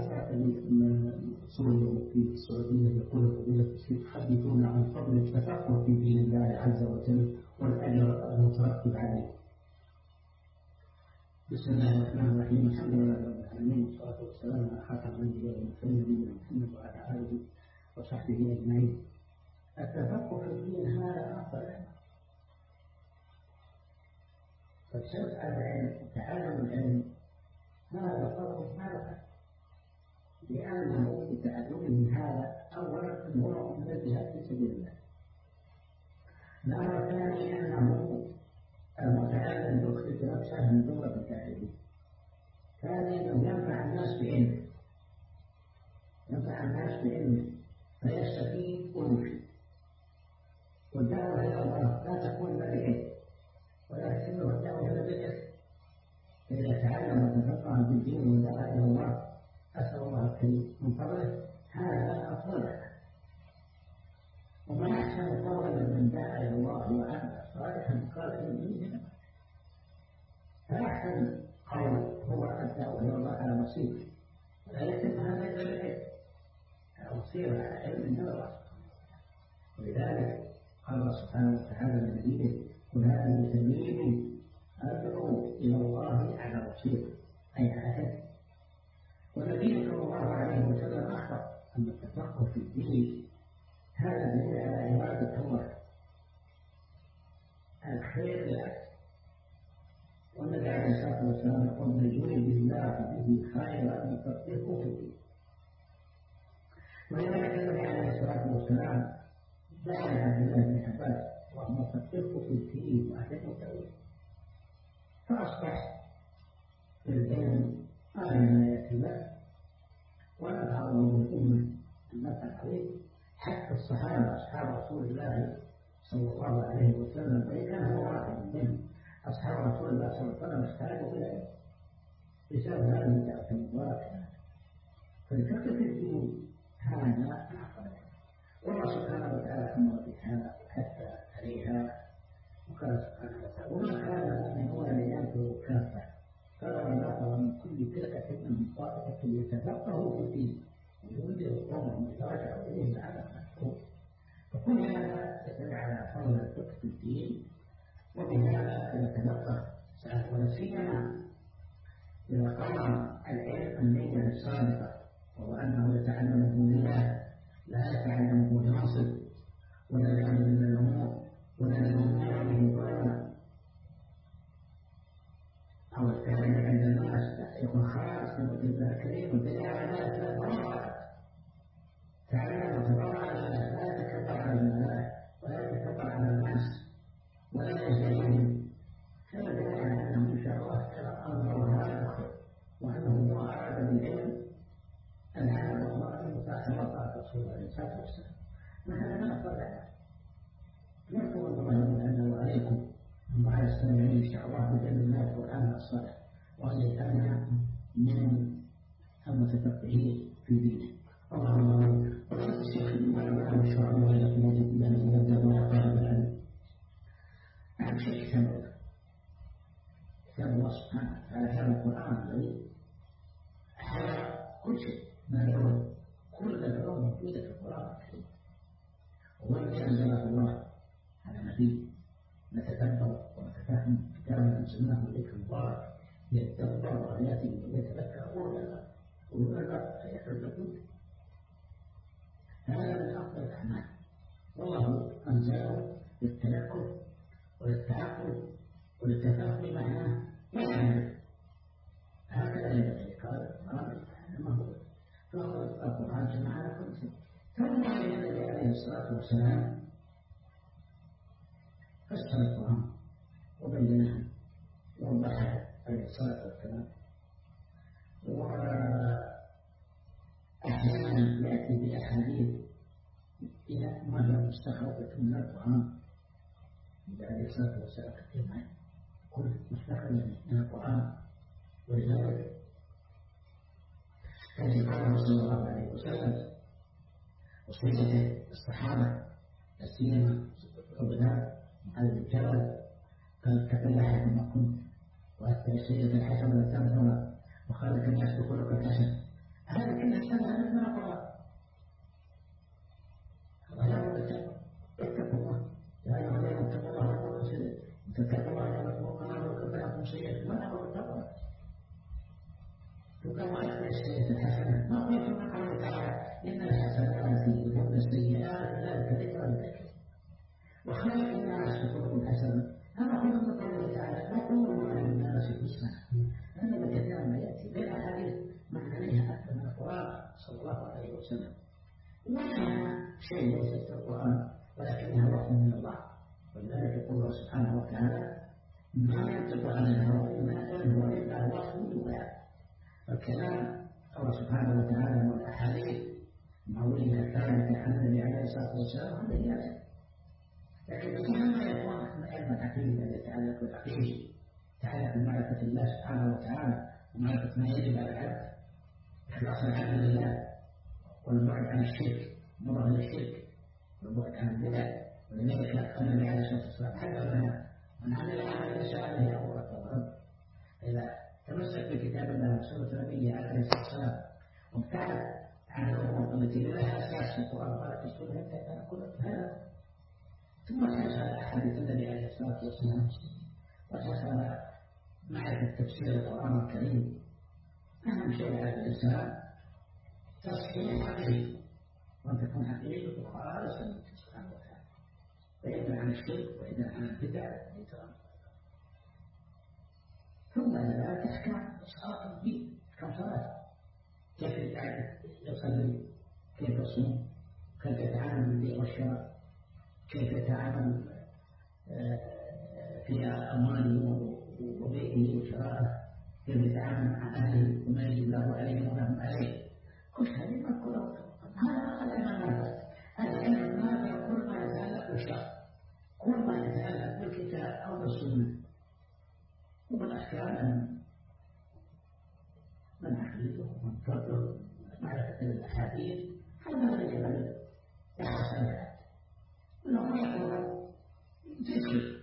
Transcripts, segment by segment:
سوريا في السعودية يقول فضيلة الشيخ حدثونا عن فضل التفقه في دين الله عز وجل والأجر المترتب عليه. بسم الله الرحمن الرحيم. الحمد لله رب العالمين والصلاة والسلام على خاتم الأنبياء والمرسلين نبينا محمد وعلى آله وصحبه أجمعين. التفقه في الدين هذا أفضل العلم، فالشرط على العلم وتعلم العلم هذا فرض معرفة، لأنه بتعلمه هذا أولا هو من الجهاد في سبيل الله. الأمر الثاني أنه المتعلم يخرج نفسه من دورة التعليم. ثانيا أنه ينفع الناس بعلمه، ينفع الناس بعلمه فيستفيد ويفيد. والدعوة إلى الله لا تكون إلا بعلم، ولكنه الدعوة إلى بالعلم. إذا تعلم وتفقه بالدين ودعا إلى الله أسأل الله الكريم من فضله هذا أفضل. وما أحسن قولا من دعا إلى الله وعمل صالحا قال إني من فأحسن قول هو الدعوة إلى الله على بصيرة، ولا يتم هذا إلا بالعلم، على بصيرة على علم من الله. ولذلك قال الله سبحانه وتعالى لنبيه قل هذه سبيلي أدعو إلى الله على بصيرة، أي على علم. والنبي صلى الله عليه وسلم أخبر أن التفقه في الدين هذا دليل على إرادة الله الخير للعبد. والنبي عليه الصلاة والسلام يقول من يريد الله به خيرا يفقهه في الدين. ولذلك النبي عليه الصلاة والسلام دعا عبد الله بن عباس وهو يفقهه في الدين وأعلمه التأويل، فأصبح في العلم قال ما يأتي له ونفعه بالأمة النفع العظيم. حتى الصحابة أصحاب رسول الله صلى الله عليه وسلم وإن كان هو واحد منهم أصحاب رسول الله صلى الله عليه وسلم احتاجوا إلى العلم بسبب هذه الدعوة المباركة. فالفقه في الدين هذا أفضل. والله سبحانه وتعالى أمر بها وحث عليها وقال سبحانه وتعالى وما كان المؤمنون لينفروا كافة فلولا نفر من كل فرقة منهم طائفة ليتفقهوا في الدين وينذر قومهم إذا رجعوا إليهم لعلهم يحذرون. فكل هذا يدل على فضل الفقه في الدين، وبهذا يتلقى سعادة ولا سيما إذا قام العلم النية الصادقة، وهو أنه يتعلمه لله لا يتعلمه لنصب ولا لأمر من الأمور ولا لأمور به ظلما أو التعليم عند الناس يكون خالص من وجه الله الكريم. والدليل على ذلك لا تضرع، تعلم وتضرع لا يتكبر على الملائكة ولا يتكبر على الناس ولا يزدريهم، كما دل على أنه إن شاء الله أمره هذا خير، وأنه هو أراد بالعلم العمل والله المتاخر وطاعة رسول الله صلى الله عليه وسلم. وهذا لا أفضل عنه. يذكر الله أنه عليكم وعلى السامعين إن شاء الله بكلمات والعمل الصالح، وأن يجعلنا من المتفقهين في دينه. اللهم وفق الشيخ وعلى الشرع ولكن يجب أن يبدأ طالب العلم. أهم شيء كتاب الله سبحانه وتعالى، هذا القرآن الذي حوى كل شيء ما له، كل العلوم موجودة في القرآن الكريم، وإن أنزله الله على نبي نتدبر ونتفهم كتابا أنزلناه إليك مبارك يتدبر آياته ويتذكر أولو الألباب فيحبكم. هذا من أفضل الأعمال، والله أنزله للتذكر وللتعقل وللتفاهم معناه ومعناه. هكذا ينبغي قال القرآن ما هو فالقرآن جمع كل شيء. ثم النبي عليه الصلاة والسلام فسر القرآن وبينه ووضحه عليه الصلاة والسلام. وأحيانا يأتي بأحاديث إلى ما هي مستخرجة من القرآن عليه الصلاة والسلام كثيرا، كل مستخرجة من القرآن. ولذلك كان قال صلى الله عليه وسلم وصية الصحابة السينما العبداء على الجبل قال تفلح كما كنت وأتى السيدة الحسن والثامنة وخالق الناس بخلق الحسن. هذا وقال وأتبع السيئة الحسنة. ما قلت من قوله تعالى إن الحسنات يذهبن السيئات ذلك ذكرى للذاكرين وخلق الناس بخلق حسن. هذا خلق من قوله تعالى وقولوا على الناس حسنا. هذا كثيرا ما يأتي بين أحاديث معنى أكثر من القرآن صلى الله عليه وسلم. ولا شيء ليس في القرآن ولكنها وحي من الله. ولذلك يقول سبحانه وتعالى ما ينطق عن الهوى إن هو إلا وحي يوحى. الكلام الله سبحانه وتعالى والأحاديث معولها ثابتة عن النبي عليه الصلاة والسلام هذا هي. لكن مهما يكون علم العقيدة يتعلق بالعقيدة يتعلق بمعرفة الله سبحانه وتعالى ومعرفة ما يجب على العبد إخلاص العبد لله والبعد عن الشرك والنظر للشرك والبعد عن البدع. ولذلك النبي عليه الصلاة والسلام حذرنا من عمل عملا ليس عليه أمر الرب. إذا تمسك بكتاب الله وسنة نبيه عليه الصلاة والسلام وابتعد عن الأمور التي لها أساس في القرآن ولا في السنة فكان كل هذا. ثم تسأل أحاديث النبي عليه الصلاة والسلام وتسأل معرفة تفسير القرآن الكريم. أهم شيء على الإنسان تصحيح عقيدته وأن تكون عقيدته خالصة من سبحانه وتعالى ويبعد عن الشرك ويبعد عن البدع والإجرام. ثم ذلك أحكام صلاة الدين أحكام صلاة كيف يصلي كيف يصوم كيف يتعامل بالبيع والشراء كيف يتعامل في أمواله وبيعه وشرائه كيف يتعامل مع أهله وما يجب له عليه ولهم عليه. كل هذه مذكورة. هذا العلم النافع كل ما يتعلق بالشرع كل ما يتعلق بالكتاب أو بالسنة وبالأحكام من عقيده ومن فضله معرفة الأحاديث. هذا ما يجب عليه يحصل العبد إنه ما يقول ذكر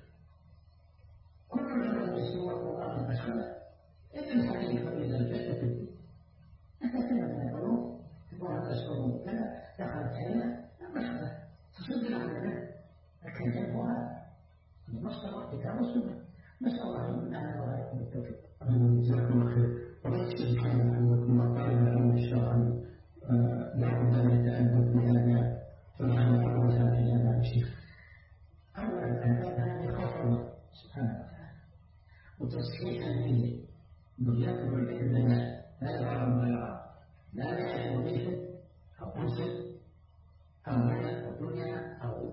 كل من يسوى القرآن المشهد إن الحديث إذا الجنة في الدين كثيرا من الظروف تقول تسوى كذا دخلت علينا مشهد تصدق عننا لكن جنبها المصدر كتاب السنة. نسأل الله أن وعليكم بالتوفيق. جزاكم الله خير. ورأيت سبحانه أنكم قائل أن الشرع لابد أن يتأدب بهذا فمعنى أول هذا يا الشيخ. أولا الأدب هذه خوف الله سبحانه وتعالى وتصحيح النية نيته بالعلم لا يرى ما يرى لا يعرف به أو أنصر أو مال أو دنيا أو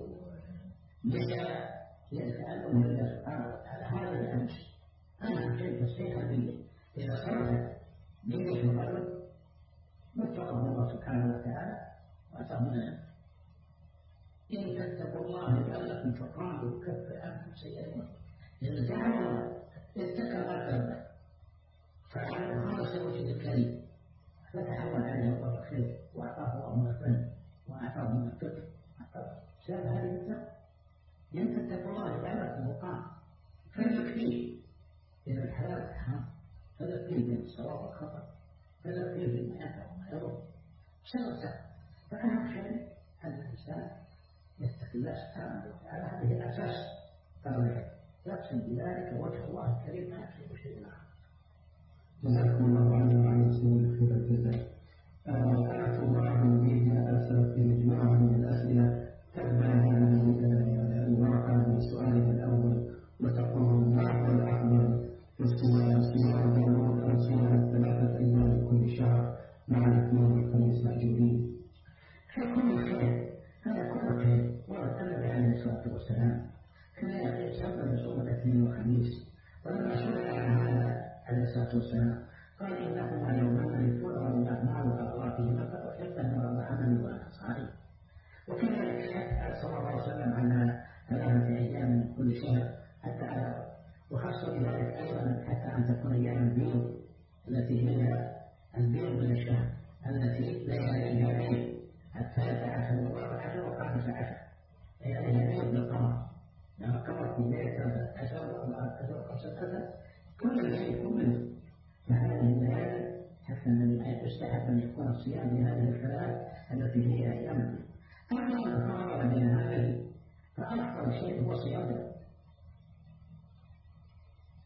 نساء يتألم لله سبحانه وتعالى. هذا الأمس أهم شيء تصحيح النية. إذا صرفت نية القلب واتقه الله سبحانه وتعالى وأتاه من إن تتقوا الله يجعل لكم فرقانا ويكفر عنكم سيئاتكم. إذا جعل الله اتقى ما قلبه فعل خالص وجه الكريم فتحول عليه الله الخير وأعطاه الله من الفن وأعطاه من الفكر سبب هذه التقوى. إن تتقوا الله يجعل لكم فرقانا فيكفيه إذا الحلال والحرام فيكفيه بين الصواب والخطأ فيكفيه بما ينفع وما يضر سبب. فأهم شيء أن الإنسان يتقي الله سبحانه وتعالى. هذه الأساس فالعلم يقسم بذلك وجه الله الكريم ما يكسب شيء آخر. جزاكم الله عنا وعن المسلمين خير الجزاء. أعرف الله به أرسل في مجموعة من الأسئلة تبع هذه الورقة بسؤالها الأول وتقول ما هو الأفضل في صيام داوود أو صيام 3 أيام كل شهر مع الاثنين والخميس معجبين؟ فكل خير هذا كل خير. ورد النبي عليه الصلاة والسلام كان يصوم يصوم الاثنين والخميس ولما سئل عن هذا عليه الصلاة والسلام قال إنهما يومان يفرغ الأعمال وأغراضهما فأحب أن أرى عملي وأنا صائم. وكذلك صلى الله عليه وسلم عن 3 أيام من كل شهر حتى على وخاصة بذلك أيضا حتى أن تكون أيام البيض التي هي البيض من الشهر التي لا يليها بيض 13 و14 و15 هي بيض بالقمر لما قمر في ليلة 13 و14 و15 كل شيء يكون منه. فهذه الليالي حتى النبي يستحب أن يكون الصيام لهذه الثلاث التي هي أيام البيض. أما الفرق بين هذه فأفضل شيء هو صيام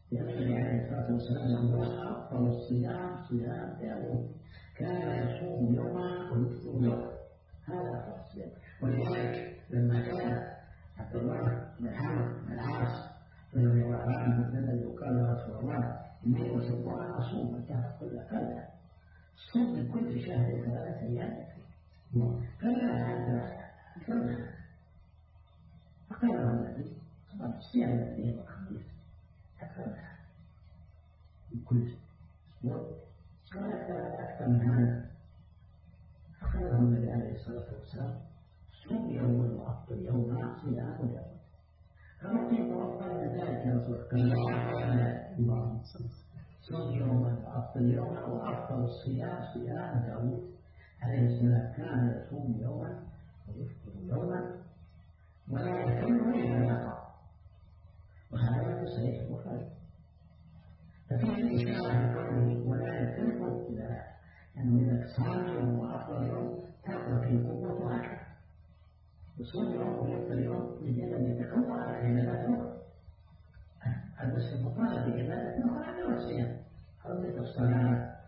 النبي عليه الصلاة والسلام يقول أفضل الصيام صيام داوود كان يصوم يوما ويفطر يوما، هذا أفضل الصيام. ولذلك لما كان عبد الله بن عمرو بن العاص رضي الله عنه الذي قال يا رسول الله إني أحب أن أصوم الدهر كله، قال صوم من كل شهر 3 أيام قال لا، فقال له النبي طبعا صيام الاثنين والخميس أكثر من كل أسبوع، قال أكثر من هذا. فقال له النبي عليه الصلاة والسلام صوم يوما وأفطر يوما صيام يوما. قال كيف أفضل من ذلك يا رسول الله؟ صوم يوما وأفطر يوما، وأفضل الصيام صيام داوود عليه السلام كان يصوم يوما ويفطر يوما ولا يكمل إلا يقع، وهذا في صحيح البخاري. ففيه إشارة لقوله ولا يكمل إلا أنه إذا صام يوم وأفطر يوم تأخذ القوة أكثر، وصوم يوم ويفطر يوم لجل أن يتقوى على عبادات أخرى. المسلم مطالب بعبادة أخرى غير الصيام، حرمة الصلاة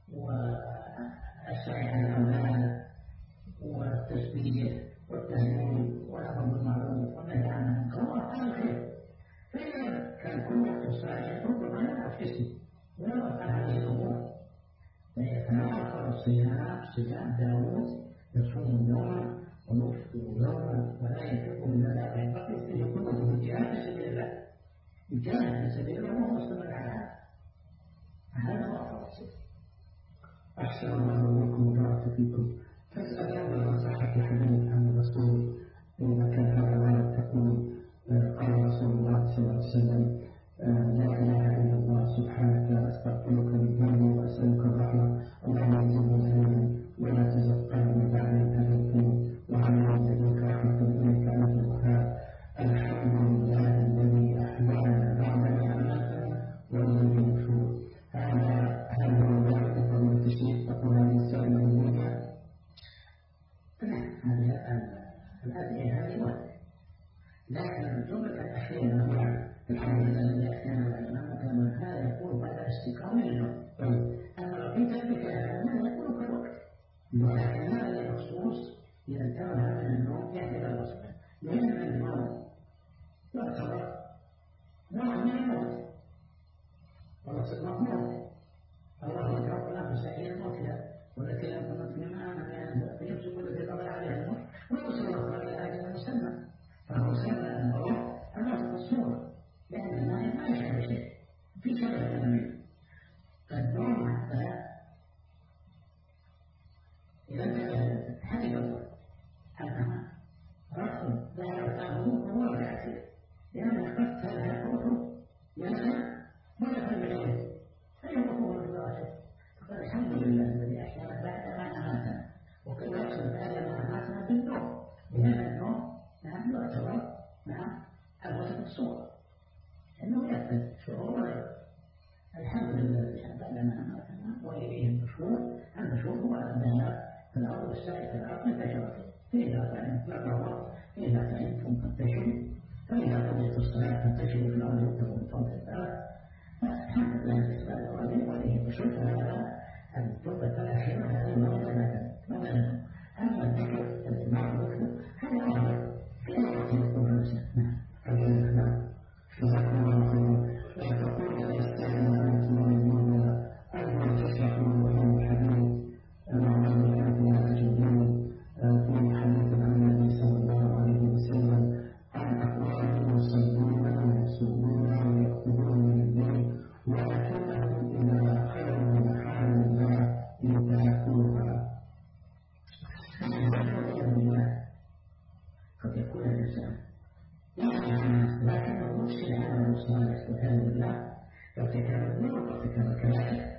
والسعي على الأولاد والتسبيح والتهليل والأمر بالمعروف والنهي عن المنكر وأفعال الخير. فإذا كان كل وقت الصالح ربما لا يحسن ولا يقع هذه الأمور، فيتناقض الصيام صيام داوود يصوم يوما ويفطر يوما ولا يكف من ذلك، ينبغي فيه كله الجهاد في سبيل الله، يجاهد في سبيل الله وهو مستمر على هذا هو أفضل الصيام. أحسن الله إليكم وبارك فيكم. فاسأل عن صحة الحديث عن الرسول إذا كان هذا ما تقول قال رسول الله صلى الله عليه وسلم لا إله إلا الله سبحانك أستغفرك من ذنبي وأسألك الرحمة، اللهم زدني علما ولا تزغ قلبي بعد إذ هديتني وهب لي لدنك رحمة إنك أنت الوهاب. الحمد لله الذي أحيانا بعدما أماتنا وإليه النشور. هذا هو ذلك فضيلة الشيخ تقول الإنسان المؤمن. الأدعية هذه واحدة، لكن الجملة الأخيرة هو الحمد لله الذي أحيانا بعدما أماتنا، هذا يقول بعد الاستيقاظ من النوم. أما لو في ذلك هذا يقول في الوقت، ولكن هذا المخصوص إذا انتبه من النوم يحمل الوصف، لأن النوم يعتبر نوع من الموت، والوصف مضمون. الله يتوفى الأنفس حين موتها والتي لم تمت في منامها فيمسك التي قضى عليها الموت ويوصل الله إلى أجل مسمى، فهو سمى الموت الموت الصورة، لأن النائم ما يشعر بشيء في شبه الأمين. فالنوم حتى إذا انتبه حمد الله أنها رأس ظهر تأمر وواقع فيه، لأن قد تلها روحه ينام ولا تبعيه فيوقفه الراشد. فقال الحمد لله الذي أحيانا بعدما أماتنا، وقد يقصد بعدما أماتنا بالنوم، لأن النوم نعم يعتبر نعم الوسط الصورة، إنه يأخذ شعور غيره. الحمد لله الذي بعدما أماتنا وإليه النشور. النشور هو الذهاب في الأرض والسعي في الأرض انتشرت، فإذا فعلتم فاقرأوا، فإذا فعلتم فانتشروا، فإذا قضيت الصلاة فانتشروا في الأرض وابتغوا من فضل الله. الحمد لله بالنسبة للرجل وإليه النشور. فهذا الجملة الأخيرة هذه مثلا. أما الذكر الإمام الذكر هذا أمر في أي وقت يكون الإنسان. نعم. جزاكم الله خيرا. تقول الإسلام أنتم المؤمنون أن تشرحوا عن الحديث مع الذين تجدون في حديث عن النبي صلى الله عليه وسلم عن أقوال يصلون ويصومون ويأخذون من الليل ولكنهم إذا خلوا من حال الله ينتهكوها. قد يكون الإنسان لكنه يفسد عمله الصالح والعياذ بالله، فارتكب الذنوب وارتكب الكبائر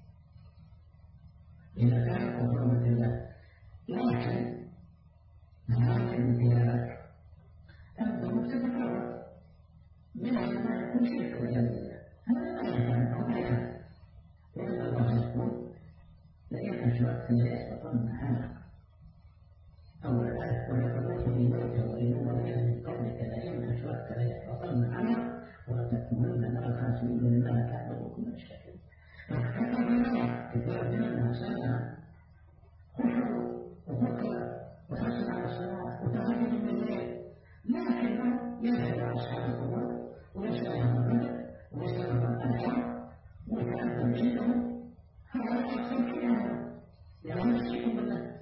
إذا كان حرمة الله. لكن هذا الامتلاك الذنوب تتكرر منها ما يكون شرك والعياذ بالله، هذا لا يفعل أو لا يفعل، لأن الله يقول لئن أشركت ليحبطن عملك. أول آية ولقد أوحي إليك وإلى الذين من قبلك لئن أشركت ليحبطن عملك وتكونون من الخاسرين لما تعبدون من الشاكرين. فكثر من كثير من الناس خشعوا وفكروا وحسن على الصلاة وتهجد من الليل، لكنه يذهب على أصحاب القبور ويسألهم الرزق ويسألهم الأجر ويتأذن عندهم. هذا أكثر كلامه لأنه يشركون بالله.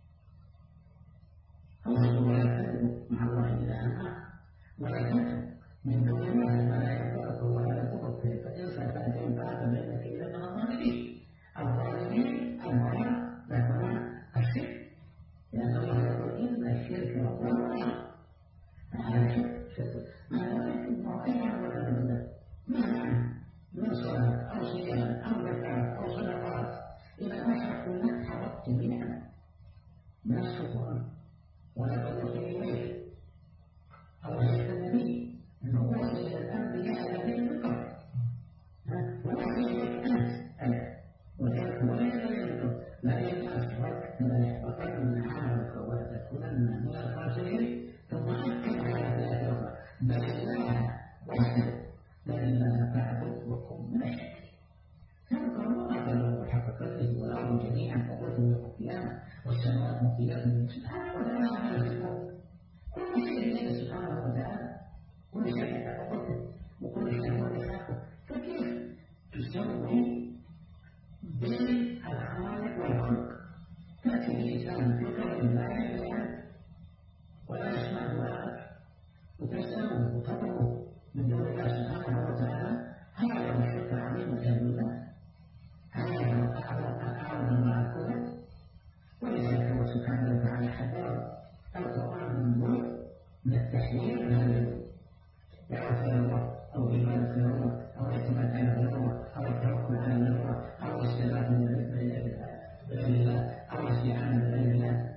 الله لا يكذب مع الله إلها ولا يكذب من دون الله ما لا ينفعك ولا يضرك، فإن فأنت بينك إلى الظالمين. الظالمين أنواع لكن الشرك، لأن الله يقول إن الشرك لظلم عظيم. فهذا شرك ما لا يكون أيضا ولا بالله ما من صلاة أو صيام أو زكاة أو صدقات إذا أشركوا لك حبطت جميعا من السلطان ولا تدخل إليه. الله يشهد النبي أنه وصل إلى الأنبياء الذين من قبل ووصل إليك أنت وذلك وغير ذلك لئن أشركت ليحبطن عملك ولتكونن من الخاسرين. ثم أكد على ذلك الأخرى بل الله وحده بل الله فاعبد وكن من الشاكرين. فذكر الله قدره حق قدره والأرض جميعا قدرته يوم القيامة والسماوات مطيات من سبحانه وتعالى على الحكم. كل شيء لله سبحانه وتعالى، كل شيء تقدره وكل شيء هو يحقه. فكيف تسوي بين الخالق والخلق؟ تأتي الإنسان في قبل لا يعلم ولا يسمع دعاءك وتسأله وتطلبه من دون الله سبحانه وتعالى، هذا هو الشرك العظيم والعياذ بالله. هذا هو أعظم مع الكفر. ولذلك هو سبحانه وتعالى حذر القرآن من التحليل من يعرف الله أو عبادة الله أو اعتماد على الله أو التوكل على الله أو الاستغاثة بغير الله أو الاستعانة بغير الله.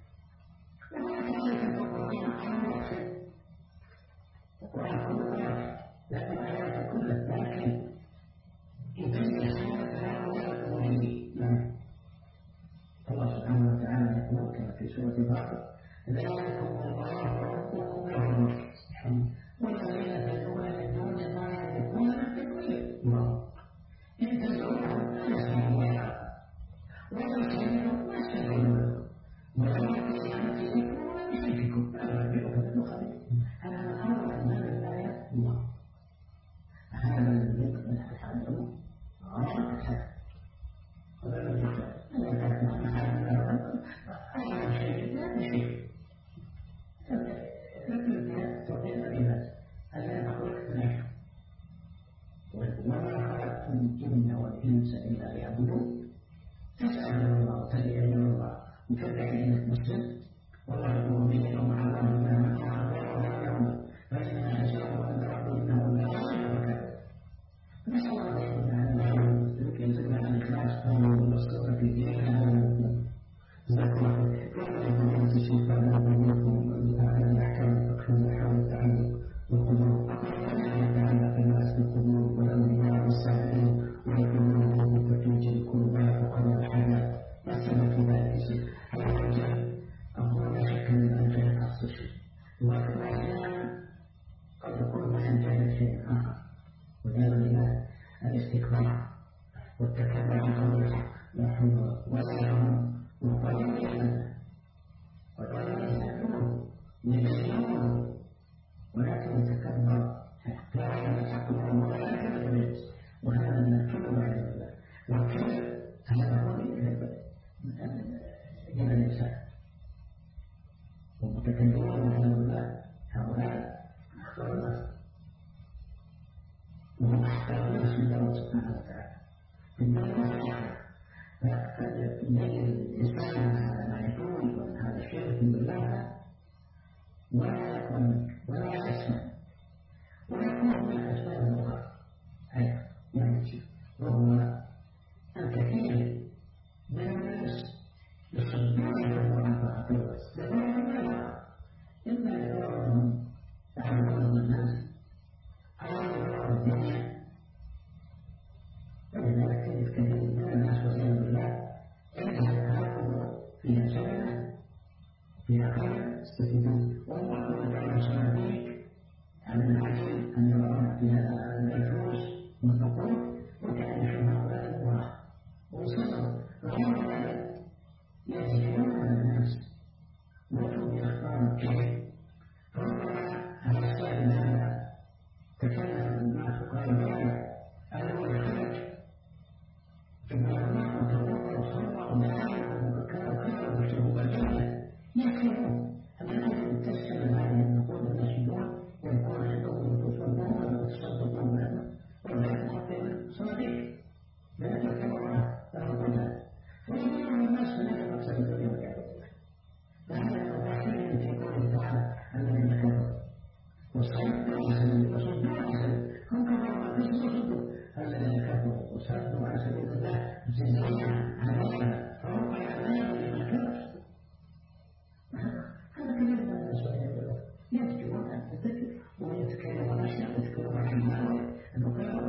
وهكذا القرآن عن واحد، القرآن كله واحد لكن آياته كلها، لكن يبين حالة هؤلاء الظالمين. الله سبحانه وتعالى يقول كما في سورة فاطر: ذلكم الله ربكم له الملك والذين تدعون من دون الله يكون من تدعيه إن تدعوهم لا يسمعوا دعاءكم ولا يسمعوا ما يستجيبون ولكن يستجيبون بشرككم لا ينبئكم مثل خبير. هذا من أول أسباب الآيات الله. هذا الذي يمكن أن تتعلمه غاية الحد ولا يمكن أن تكون هذا أول شيء لا بشيء. لكن تطيع العباد ألا نخلق نحن وما خلقت الجن والإنس إلا ليعبدون. تسأل الله وتدعي الله وتدعي إنك مسلم والله يقول بينك ومع الله ما كان الله يوم فإنما أشاء أن ربي إنه لا يشرك. نسأل الله تعالى لكي يزدنا عن الإخلاص والصدق في ديننا ذكر ولا تشرك بينكم الأحكام الفقهية حول التعلق والقدور يتعلق الناس بالقدور والأنبياء والصالحين ويكونون بالتفريج القربات وقضاء الحاجات مثل في ذلك الشيء. هذا أقول لا شك من أنجاز أقصى شيء، ولكن أحيانا قد يكون ما أنجاز شيء آخر وذلك الاستكبار والتكبر عن قول الحق لا حول ولا قوة وقال يحمد وقال يحمد يجسمه ولكن يتكبر حتى يحق ولا يحمد وهذا من الكبر على الله. والكبر هذا هو من الإنسان ومتكبرون على الله هؤلاء أخطر الناس وهم أحكام الناس من الله سبحانه وتعالى في الدنيا. فقد يبين الإنسان هذا ما يقول وأن هذا الشرك بالله ولا يكون ولا يسمع ويكون من الأسباب الأخرى أيضا يعني وهو الكثير من الناس يصدقون عن طاعة الله إما لدورهم تعبدون الناس أو لدور الدنيا. ولذلك الكثير من الناس والعياذ بالله يجعل فيها شبكة فيها خير يستفيدون والله تعالى صناديق على العجل أن يرى ينظرون في هذا الفلوس والنقود وتعرفون هؤلاء القرى وصلوا غير ذلك يزيدون الناس وهم بأخبار الكذب ربما هذا السائل هذا تكلم الناس قال ذلك أنا الخلق ثم الله توقع وصلى ومعاهم وكانوا خيرا بشهوب الجنة يكفرون الذين تسلم هذه النقود المسجدون ويكون عندهم نفوس الأمة وتصدقون بها ولا يتحقق صديق لا يتكلم ربنا فيجعل الناس لا يقصد الدنيا والعياذ بالله فهذا الوحيد في قوله تعالى الذين كفروا وصدوا عن سبيل وصدوا عن سبيل هم كفروا ما كسبوا الذين كفروا وصدوا عن سبيل الله زدنا عذابا فوق العذاب لمن كفر هذا كلام الناس والعياذ بالله يذكرون أن تذكر ويتكلمون أشياء يذكرون عن المال النقاء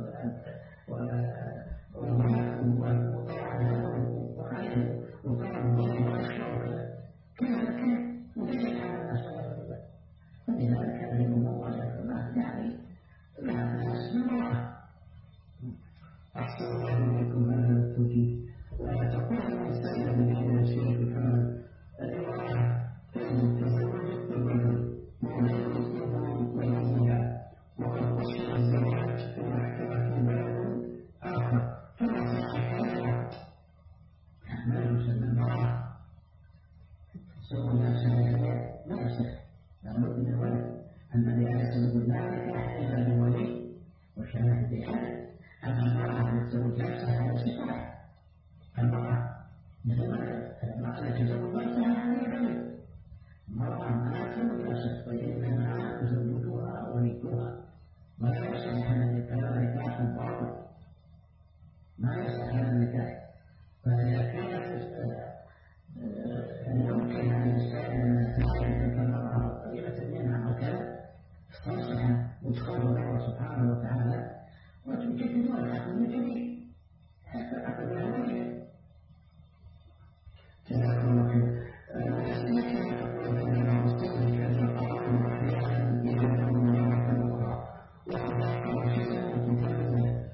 أحسن الله إليكم هذا التوجيه تقول المسائل من هذا الشيخ الحمد الإمارة تزوجت بالرجل وغير مسلم ويزيها وقد أشهر الزواج في محكمة بلد آخر فما صح هذا ما يسمى المرأة سوى الناس لا يصح لابد من الولد الذي يحسب ذلك إلا بولي وشهادة أحد أما المرأة التي تزوج نفسها هذا صفة المرأة التي تزوج نفسها هذا بلد المرأة ما تزوج نفسها وإنما زوجها وليها ولا يصح هذا النكاح باطل ما يصح هذا النكاح فإذا كانت يمكن أن تستعمل المرأة قريبة منها أو كذا تنصح وتخاف الله سبحانه وتعالى وتجددون العقل من جديد حتى عقد الهوية جزاكم الله خير. لكن تقول أن المستهلك هذا القرار أحيانا يجب أن يكون أخرى وقد ذكر شيئا من كتابه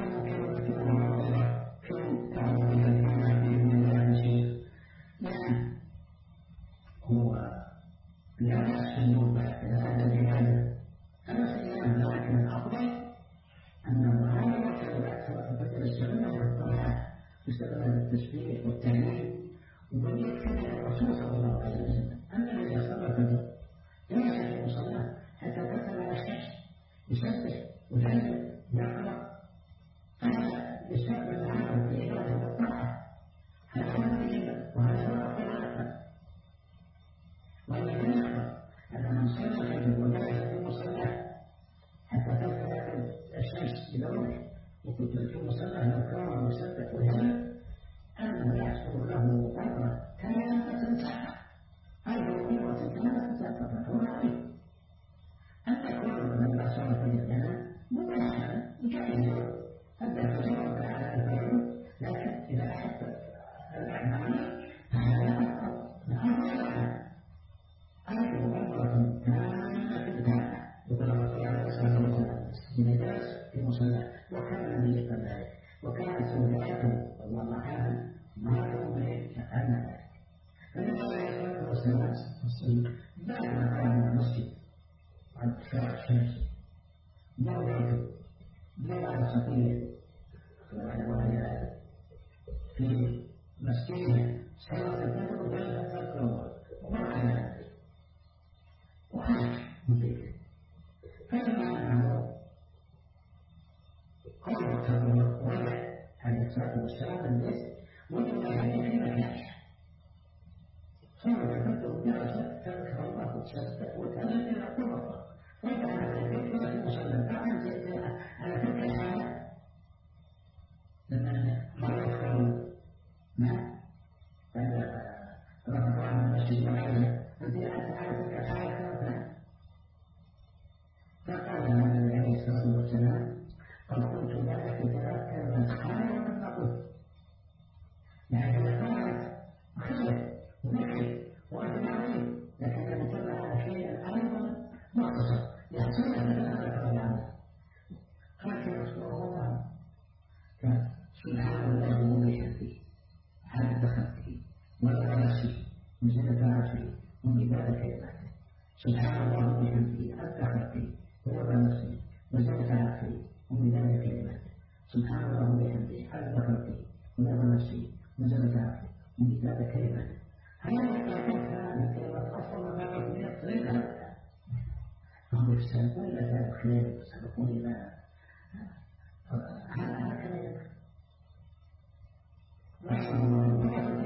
هو بهذا السلوك هذا الجهاد أنا سيئان ذلك من أفضل أن المعاملة تبدل السنة والطاعة بسبب التسبيح والتهليل وبنيت كما الرسول صلى الله عليه وسلم أن الذي صلى الفجر جلس في المصلى حتى تطلع الشمس يسبح ويهلل ويقرأ هذا يستقبل العمل في العبادة والطاعة هذا هو الإجابة وهذا هو القراءة وإذا كان يقرأ أن من صلى الفجر وجلس في المصلى حتى تطلع الشمس بلونه وكنت في المصلى يقرأ ويسبح ويهلل أنه يحصل له أمرا كانت تنسحب أي أمرة كانت تنسحب عليه أن تكون من لا صلى الفجر لنا مباشرة جائزة أن تتجرب على الفجر لكن إذا أحب الأعمال فهذا أفضل أي أمرة كانت تنسحب وقال الله عليه وسلم من درس في مصلى وكان النبي صلى الله عليه وسلم وكانت زوجاته والله أعلم ما تؤمن كأن ذلك فلما يقول الرسول بعد ما قام من المسجد عن ارتفاع الشمس مرته بلا صفية وهي في مسجدها صلاة الفجر وجلست تقرأ ومر على ذلك وخرج من بيته فلما أنه قرر تقرأ ورجع عليه الصلاة والسلام الناس وجد هذه في مكانها صار الفجر جلس تذكر الله وتسبح وتهلل إلى قرة رجع على البيت ولا في مصلى فأنزل على تلك الحالة لما مرة ما رفض عن المسجد والعلم الذي أتى على تلك الحالة فقال النبي عليه الصلاة والسلام قد قلت ذلك تذكر من قال ومن نقول يعني إذا قالت خير وذكر وأجمعين لكن لما تبع على شيء أيضا مختصر يحصل لك هذا الكلام وزنة عرشه ومداد كلماته سبحان الله وبحمده حق خلقه ورضا نفسه وزنة عرشه ومداد كلماته سبحان الله وبحمده حق خلقه ورضا نفسه وزنة عرشه ومداد كلماته هذه الكلمات أصلا ما قد غيرها فهم يسابقون إلى ذلك الخير ويسابقون إلى هذا كلام.